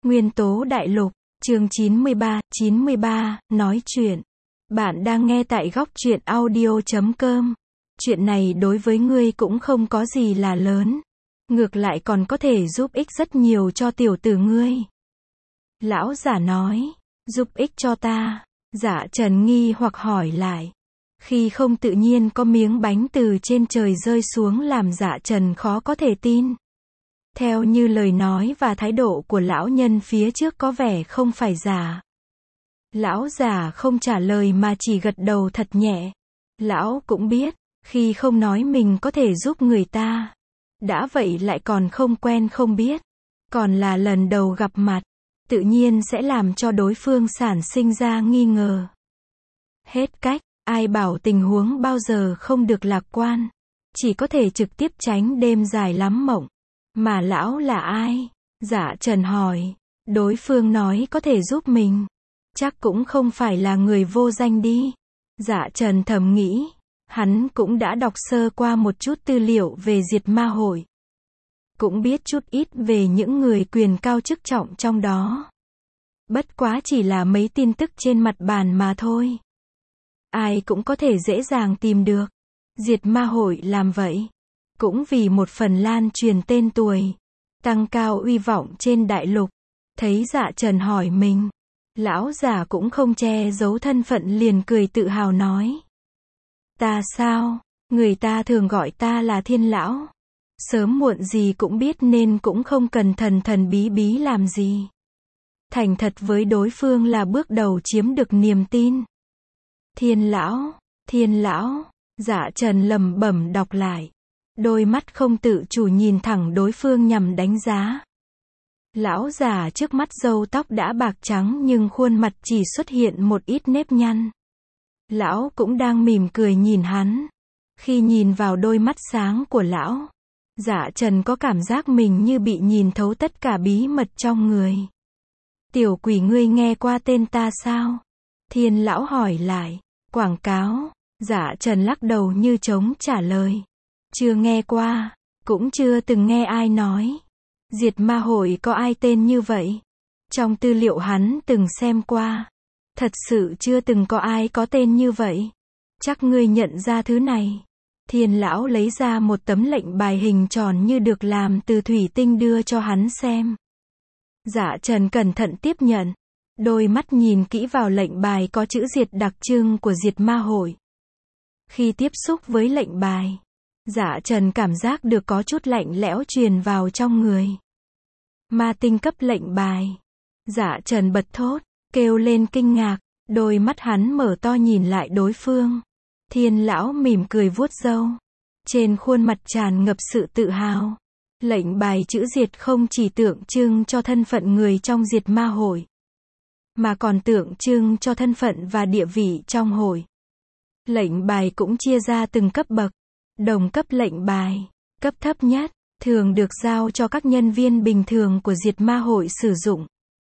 Nguyên tố đại lục, chương 93, nói chuyện. Bạn đang nghe tại góc truyện audio.com. Chuyện này đối với ngươi cũng không có gì là lớn. Ngược lại còn có thể giúp ích rất nhiều cho tiểu tử ngươi. Lão giả nói, giúp ích cho ta. Dạ Trần nghi hoặc hỏi lại. Khi không tự nhiên có miếng bánh từ trên trời rơi xuống làm Dạ Trần khó có thể tin. Theo như lời nói và thái độ của lão nhân phía trước có vẻ không phải giả. Lão giả không trả lời mà chỉ gật đầu thật nhẹ. Lão cũng biết, khi không nói mình có thể giúp người ta. Đã vậy lại còn không quen không biết. Còn là lần đầu gặp mặt. Tự nhiên sẽ làm cho đối phương sản sinh ra nghi ngờ. Hết cách, ai bảo tình huống bao giờ không được lạc quan. Chỉ có thể trực tiếp tránh đêm dài lắm mộng. Mà lão là ai? Dạ Trần hỏi. Đối phương nói có thể giúp mình. Chắc cũng không phải là người vô danh đi. Dạ Trần thầm nghĩ. Hắn cũng đã đọc sơ qua một chút tư liệu về Diệt Ma Hội. Cũng biết chút ít về những người quyền cao chức trọng trong đó. Bất quá chỉ là mấy tin tức trên mặt bàn mà thôi. Ai cũng có thể dễ dàng tìm được. Diệt Ma Hội làm vậy. Cũng vì một phần lan truyền tên tuổi. Tăng cao uy vọng trên đại lục. Thấy Dạ Trần hỏi mình. Lão giả cũng không che giấu thân phận liền cười tự hào nói. Ta sao? Người ta thường gọi ta là Thiên Lão. Sớm muộn gì cũng biết nên cũng không cần thần thần bí bí làm gì. Thành thật với đối phương là bước đầu chiếm được niềm tin. Thiên Lão, Dạ Trần lẩm bẩm đọc lại. Đôi mắt không tự chủ nhìn thẳng đối phương nhằm đánh giá. Lão già trước mắt râu tóc đã bạc trắng nhưng khuôn mặt chỉ xuất hiện một ít nếp nhăn. Lão cũng đang mỉm cười nhìn hắn. Khi nhìn vào đôi mắt sáng của lão, Dạ Trần có cảm giác mình như bị nhìn thấu tất cả bí mật trong người. Tiểu quỷ ngươi nghe qua tên ta sao? Thiên Lão hỏi lại. Quảng cáo. Dạ Trần lắc đầu như trống trả lời. Chưa nghe qua, cũng chưa từng nghe ai nói. Diệt Ma Hội có ai tên như vậy? Trong tư liệu hắn từng xem qua. Thật sự chưa từng có ai có tên như vậy. Chắc ngươi nhận ra thứ này. Thiên Lão lấy ra một tấm lệnh bài hình tròn như được làm từ thủy tinh đưa cho hắn xem. Dạ Trần cẩn thận tiếp nhận. Đôi mắt nhìn kỹ vào lệnh bài có chữ diệt đặc trưng của Diệt Ma Hội. Khi tiếp xúc với lệnh bài, Dạ Trần cảm giác được có chút lạnh lẽo truyền vào trong người. Ma tinh cấp lệnh bài. Dạ Trần bật thốt, kêu lên kinh ngạc, đôi mắt hắn mở to nhìn lại đối phương. Thiên Lão mỉm cười vuốt râu. Trên khuôn mặt tràn ngập sự tự hào. Lệnh bài chữ diệt không chỉ tượng trưng cho thân phận người trong Diệt Ma Hội, mà còn tượng trưng cho thân phận và địa vị trong hội. Lệnh bài cũng chia ra từng cấp bậc. Đồng cấp lệnh bài, cấp thấp nhất, thường được giao cho các nhân viên bình thường của Diệt Ma Hội sử dụng.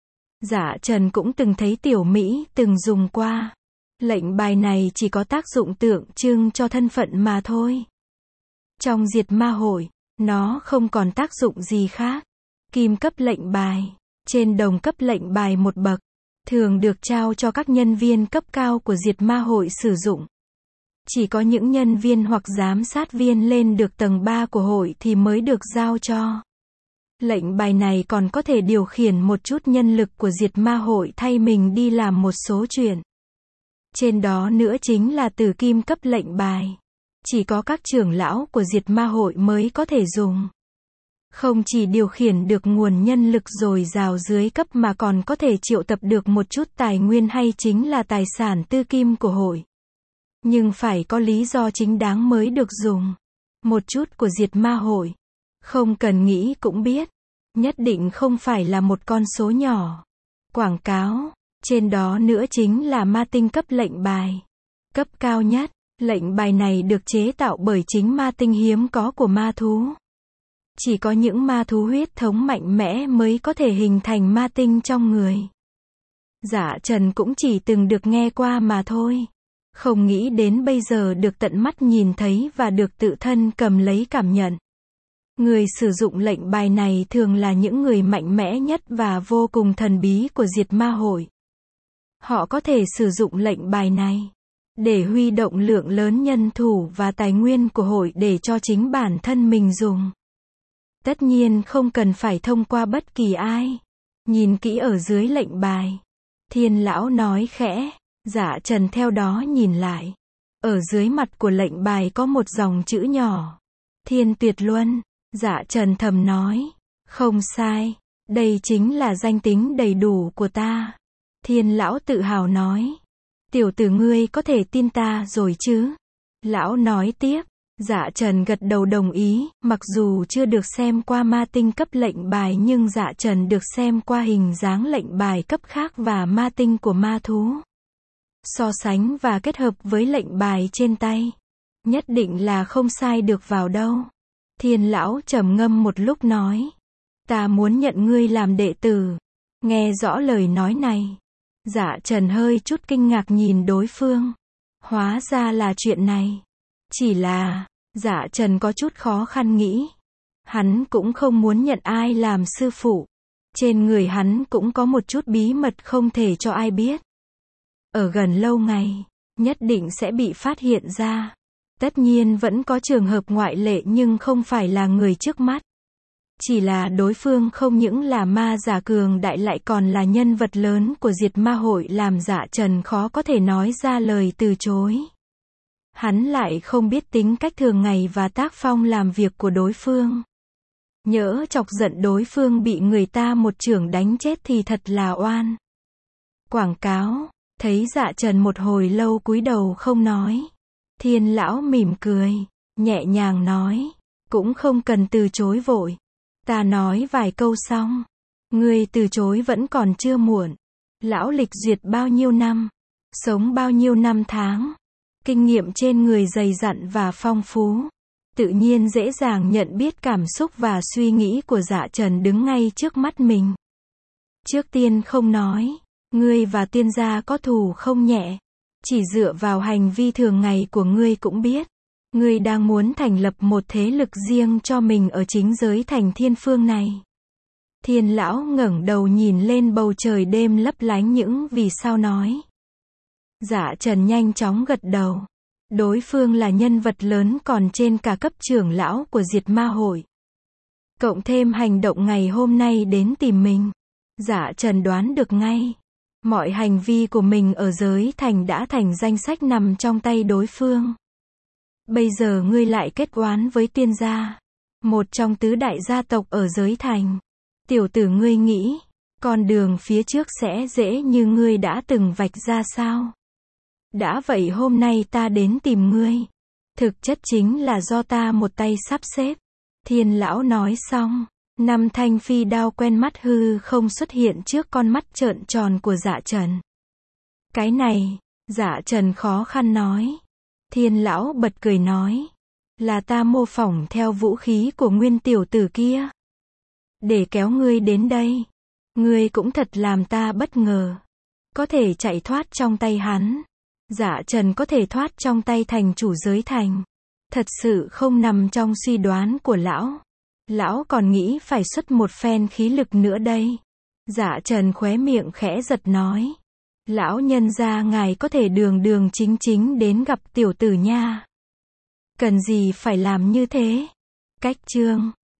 Dạ Trần cũng từng thấy Tiểu Mỹ từng dùng qua. Lệnh bài này chỉ có tác dụng tượng trưng cho thân phận mà thôi. Trong Diệt Ma Hội, nó không còn tác dụng gì khác. Kim cấp lệnh bài, trên đồng cấp lệnh bài một bậc, thường được trao cho các nhân viên cấp cao của Diệt Ma Hội sử dụng. Chỉ có những nhân viên hoặc giám sát viên lên được tầng 3 của hội thì mới được giao cho. Lệnh bài này còn có thể điều khiển một chút nhân lực của Diệt Ma Hội thay mình đi làm một số chuyện. Trên đó nữa chính là tử kim cấp lệnh bài. Chỉ có các trưởng lão của Diệt Ma Hội mới có thể dùng. Không chỉ điều khiển được nguồn nhân lực dồi dào dưới cấp mà còn có thể triệu tập được một chút tài nguyên hay chính là tài sản tư kim của hội. Nhưng phải có lý do chính đáng mới được dùng. Một chút của Diệt Ma Hội. Không cần nghĩ cũng biết. Nhất định không phải là một con số nhỏ. Quảng cáo. Trên đó nữa chính là ma tinh cấp lệnh bài. Cấp cao nhất. Lệnh bài này được chế tạo bởi chính ma tinh hiếm có của ma thú. Chỉ có những ma thú huyết thống mạnh mẽ mới có thể hình thành ma tinh trong người. Dạ Trần cũng chỉ từng được nghe qua mà thôi. Không nghĩ đến bây giờ được tận mắt nhìn thấy và được tự thân cầm lấy cảm nhận. Người sử dụng lệnh bài này thường là những người mạnh mẽ nhất và vô cùng thần bí của diệt ma hội. Họ có thể sử dụng lệnh bài này để huy động lượng lớn nhân thủ và tài nguyên của hội để cho chính bản thân mình dùng. Tất nhiên không cần phải thông qua bất kỳ ai. Nhìn kỹ ở dưới lệnh bài. Thiên lão nói khẽ. Dạ Trần theo đó nhìn lại. Ở dưới mặt của lệnh bài có một dòng chữ nhỏ. Thiên Tuyệt Luân. Dạ Trần thầm nói. Không sai. Đây chính là danh tính đầy đủ của ta. Thiên lão tự hào nói. Tiểu tử ngươi có thể tin ta rồi chứ? Lão nói tiếp. Dạ Trần gật đầu đồng ý, mặc dù chưa được xem qua ma tinh cấp lệnh bài nhưng Dạ Trần được xem qua hình dáng lệnh bài cấp khác và ma tinh của ma thú. So sánh và kết hợp với lệnh bài trên tay. Nhất định là không sai được vào đâu. Thiên lão trầm ngâm một lúc nói. Ta muốn nhận ngươi làm đệ tử. Nghe rõ lời nói này. Dạ Trần hơi chút kinh ngạc nhìn đối phương. Hóa ra là chuyện này. Chỉ là, Dạ Trần có chút khó khăn nghĩ. Hắn cũng không muốn nhận ai làm sư phụ. Trên người hắn cũng có một chút bí mật không thể cho ai biết. Ở gần lâu ngày, nhất định sẽ bị phát hiện ra. Tất nhiên vẫn có trường hợp ngoại lệ nhưng không phải là người trước mắt. Chỉ là đối phương không những là ma giả cường đại lại còn là nhân vật lớn của diệt ma hội làm Dạ Trần khó có thể nói ra lời từ chối. Hắn lại không biết tính cách thường ngày và tác phong làm việc của đối phương. Nhỡ chọc giận đối phương bị người ta một chưởng đánh chết thì thật là oan. Quảng cáo, thấy Dạ Trần một hồi lâu cúi đầu không nói. Thiên lão mỉm cười, nhẹ nhàng nói, cũng không cần từ chối vội. Ta nói vài câu xong, ngươi từ chối vẫn còn chưa muộn. Lão lịch duyệt bao nhiêu năm, sống bao nhiêu năm tháng. Kinh nghiệm trên người dày dặn và phong phú. Tự nhiên dễ dàng nhận biết cảm xúc và suy nghĩ của Dạ Trần đứng ngay trước mắt mình. Trước tiên không nói, ngươi và tiên gia có thù không nhẹ. Chỉ dựa vào hành vi thường ngày của ngươi cũng biết. Ngươi đang muốn thành lập một thế lực riêng cho mình ở chính giới thành thiên phương này. Thiên lão ngẩng đầu nhìn lên bầu trời đêm lấp lánh những vì sao nói. Dạ Trần nhanh chóng gật đầu. Đối phương là nhân vật lớn còn trên cả cấp trưởng lão của diệt ma hội. Cộng thêm hành động ngày hôm nay đến tìm mình. Dạ Trần đoán được ngay. Mọi hành vi của mình ở giới thành đã thành danh sách nằm trong tay đối phương. Bây giờ ngươi lại kết oán với tiên gia. Một trong tứ đại gia tộc ở giới thành. Tiểu tử ngươi nghĩ, con đường phía trước sẽ dễ như ngươi đã từng vạch ra sao? Đã vậy hôm nay ta đến tìm ngươi. Thực chất chính là do ta một tay sắp xếp. Thiên lão nói xong. Năm thanh phi đao quen mắt hư không xuất hiện trước con mắt trợn tròn của Dạ Trần. Cái này, Dạ Trần khó khăn nói. Thiên lão bật cười nói. Là ta mô phỏng theo vũ khí của nguyên tiểu tử kia. Để kéo ngươi đến đây. Ngươi cũng thật làm ta bất ngờ. Có thể chạy thoát trong tay hắn. Dạ Trần có thể thoát trong tay thành chủ giới thành. Thật sự không nằm trong suy đoán của lão. Lão còn nghĩ phải xuất một phen khí lực nữa đây. Dạ Trần khóe miệng khẽ giật nói. Lão nhân gia ngài có thể đường đường chính chính đến gặp tiểu tử nha. Cần gì phải làm như thế? Cách chương